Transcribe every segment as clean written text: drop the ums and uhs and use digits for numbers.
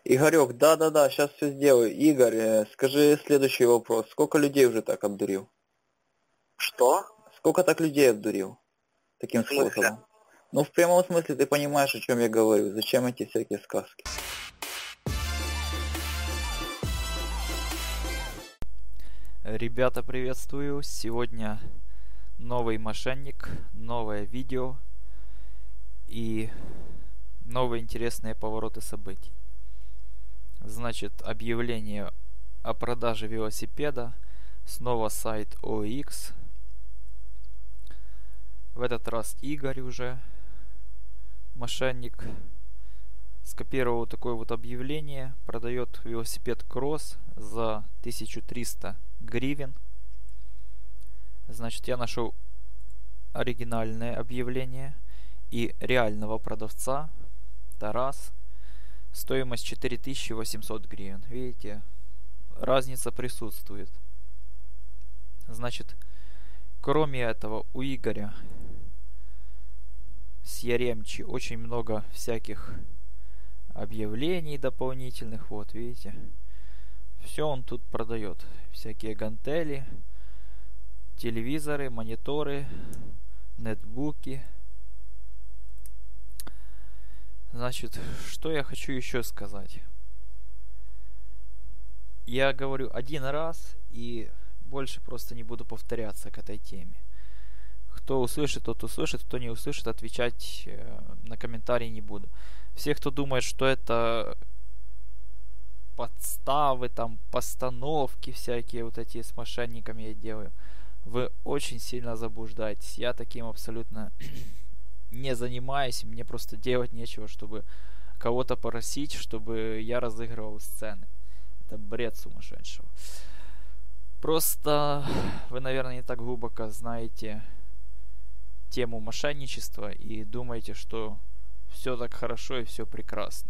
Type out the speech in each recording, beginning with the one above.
Игорек, да-да-да, сейчас все сделаю. Игорь, скажи следующий вопрос. Сколько людей уже так обдурил? Что? Сколько так людей обдурил В таким смысле? способом? Ну, в прямом смысле ты понимаешь, о чем я говорю. Зачем эти всякие сказки? Ребята, приветствую! Сегодня новый мошенник, новое видео и новые интересные повороты событий. Значит, объявление о продаже велосипеда, снова сайт OX. В этот раз Игорь уже, мошенник, скопировал такое вот объявление, продает велосипед Кросс за 1300 гривен. Значит, я нашел оригинальное объявление и реального продавца, Тарас, стоимость 4800 гривен. Видите, разница присутствует. Значит, кроме этого, у Игоря с Яремчи очень много всяких объявлений дополнительных. Вот, видите, все он тут продает. Всякие гантели, телевизоры, мониторы, нетбуки. Значит, что я хочу еще сказать. Я говорю один раз и больше просто не буду повторяться к этой теме. Кто услышит, тот услышит, кто не услышит, отвечать на комментарии не буду. Все, кто думает, что это подставы, там, постановки всякие вот эти с мошенниками я делаю, вы очень сильно заблуждаетесь. Я таким абсолютно не занимаюсь, мне просто делать нечего, чтобы кого-то просить, чтобы я разыгрывал сцены. Это бред сумасшедшего. Просто вы, наверное, не так глубоко знаете тему мошенничества и думаете, что все так хорошо и все прекрасно.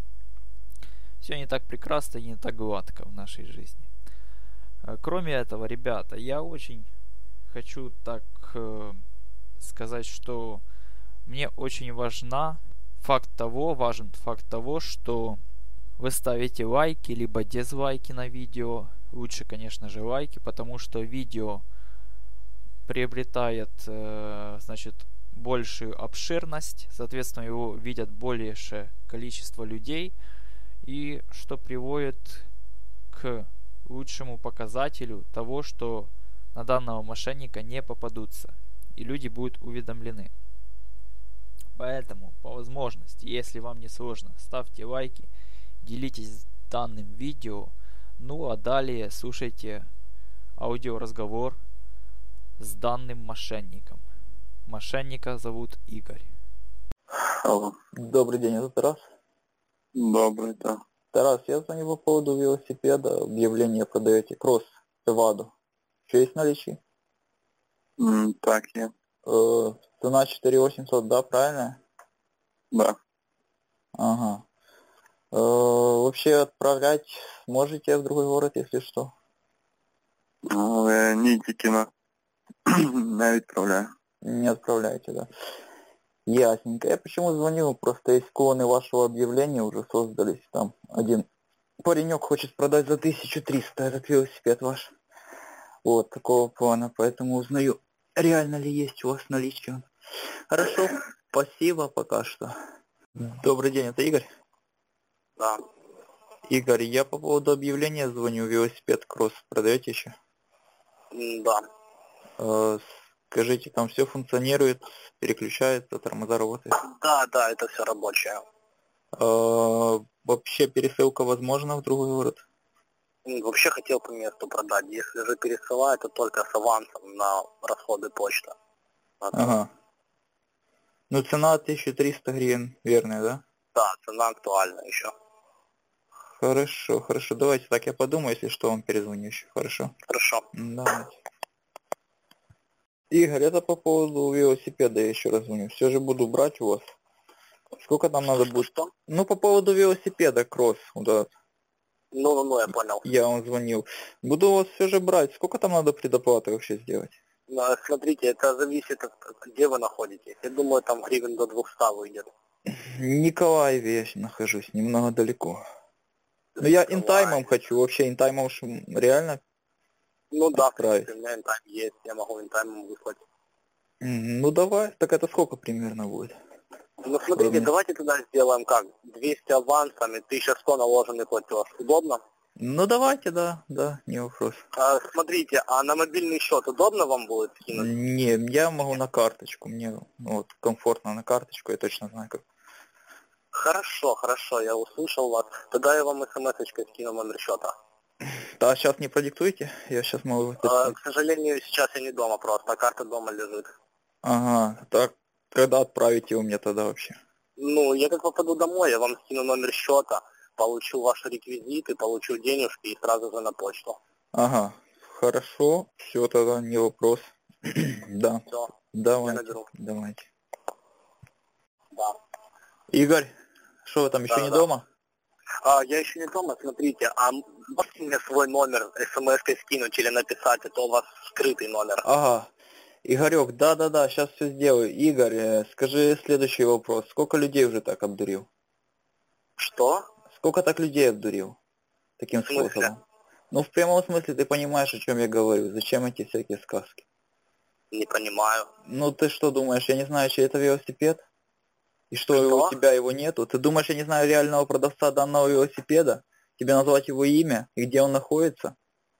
Все не так прекрасно и не так гладко в нашей жизни. Кроме этого, ребята, я очень хочу так сказать, что мне очень важен факт того, что вы ставите лайки, либо дизлайки на видео. Лучше, конечно же, лайки, потому что видео приобретает, значит, большую обширность, соответственно, его видят большее количество людей, и что приводит к лучшему показателю того, что на данного мошенника не попадутся, и люди будут уведомлены. Поэтому, по возможности, если вам не сложно, ставьте лайки, делитесь данным видео, ну а далее слушайте аудиоразговор с данным мошенником. Мошенника зовут Игорь. Алло. Добрый день, это Тарас. Добрый, да. Тарас, я звоню по поводу велосипеда. Объявление продаете. Кросс, Эваду. Еще есть в наличии? Так, я. Цена 4800, да, правильно? Да. Ага. Вообще отправлять можете в другой город, если что? Нитикина. Я відправляю. Не отправляете, да? Ясненько. Я почему звонил? Просто есть клоны вашего объявления уже создались. Там один паренек хочет продать за 1300 этот велосипед ваш. Вот такого плана. Поэтому узнаю, реально ли есть у вас наличие. Хорошо. Спасибо пока что. Добрый день, это Игорь? Да. Игорь, я по поводу объявления звоню. Велосипед Кросс продаете еще? Да. Скажите, там все функционирует, переключается, тормоза работают? Да, это все рабочее. Вообще пересылка возможна в другой город? Вообще хотел по месту продать. Если же пересылать, то только с авансом на расходы почта. Ага. Ну, цена 1300 гривен, верная, да? Да, цена актуальна еще. Хорошо, хорошо. Давайте так, я подумаю, если что, вам перезвоню еще. Хорошо? Хорошо. Давайте. Игорь, это по поводу велосипеда я еще раз звоню. Все же буду брать у вас. Сколько там надо будет? Что? Ну, по поводу велосипеда, Кросс, да. Ну, я понял. Я вам звонил. Буду у вас все же брать. Сколько там надо предоплаты вообще сделать? Смотрите, это зависит от где вы находитесь. Я думаю, там гривен до 200 выйдет. В Николаеве я нахожусь, немного далеко. Ну я Давай. интаймом хочу, вообще интаймом реально Ну да, в отправить. принципе, у меня интайм есть, я могу интаймом выслать. Ну давай, так это сколько примерно будет? Ну смотрите, Мне- давайте тогда сделаем как? 200 авансами, 1100 наложенный платеж. Удобно? Ну давайте, да, не вопрос. Смотрите, а на мобильный счет удобно вам будет скинуть? Не, я могу на карточку, мне вот комфортно на карточку, я точно знаю как. Хорошо, я услышал вас. Тогда я вам смс-очкой скину номер счета. Да, сейчас не продиктуйте, я сейчас могу записать. К сожалению, сейчас я не дома просто, карта дома лежит. Ага, так когда отправите вы мне тогда вообще? Ну, я как попаду домой, я вам скину номер счета, получу ваши реквизиты, получу денежки и сразу же на почту. Ага, хорошо, все тогда, не вопрос. Да, Все, я давайте, наберу. давайте. Да. Игорь, что вы там, еще не Да. дома? Я еще не дома, смотрите, можете мне свой номер смс-кой скинуть или написать, это у вас скрытый номер. Ага, Игорек, да, сейчас все сделаю. Игорь, скажи следующий вопрос. Сколько людей уже так обдурил? Что? Сколько так людей обдурил? Таким В смысле? способом? Ну, в прямом смысле ты понимаешь, о чем я говорю. Зачем эти всякие сказки? Не понимаю. Ну, ты что думаешь, я не знаю, чей это велосипед? И что у тебя его нету? Ты думаешь, я не знаю реального продавца данного велосипеда? Тебе назвать его имя и где он находится?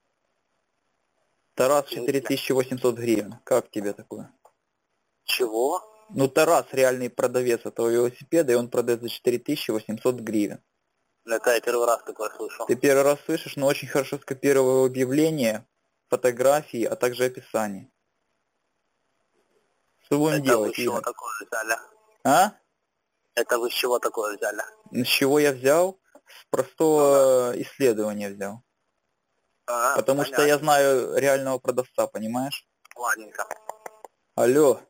Тарас 4800 гривен. Как тебе такое? Чего? Ну, Тарас реальный продавец этого велосипеда, и он продает за 4800 гривен. Это я первый раз такое слышу. Ты первый раз слышишь, но очень хорошо скопировал объявление, фотографии, а также описание. Что будем Это вы делать, с чего Игорь? такое взяли? А? Это вы с чего такое взяли? С чего я взял? С простого исследования взял. Потому что я знаю реального продавца, понимаешь? Ладненько. Алло.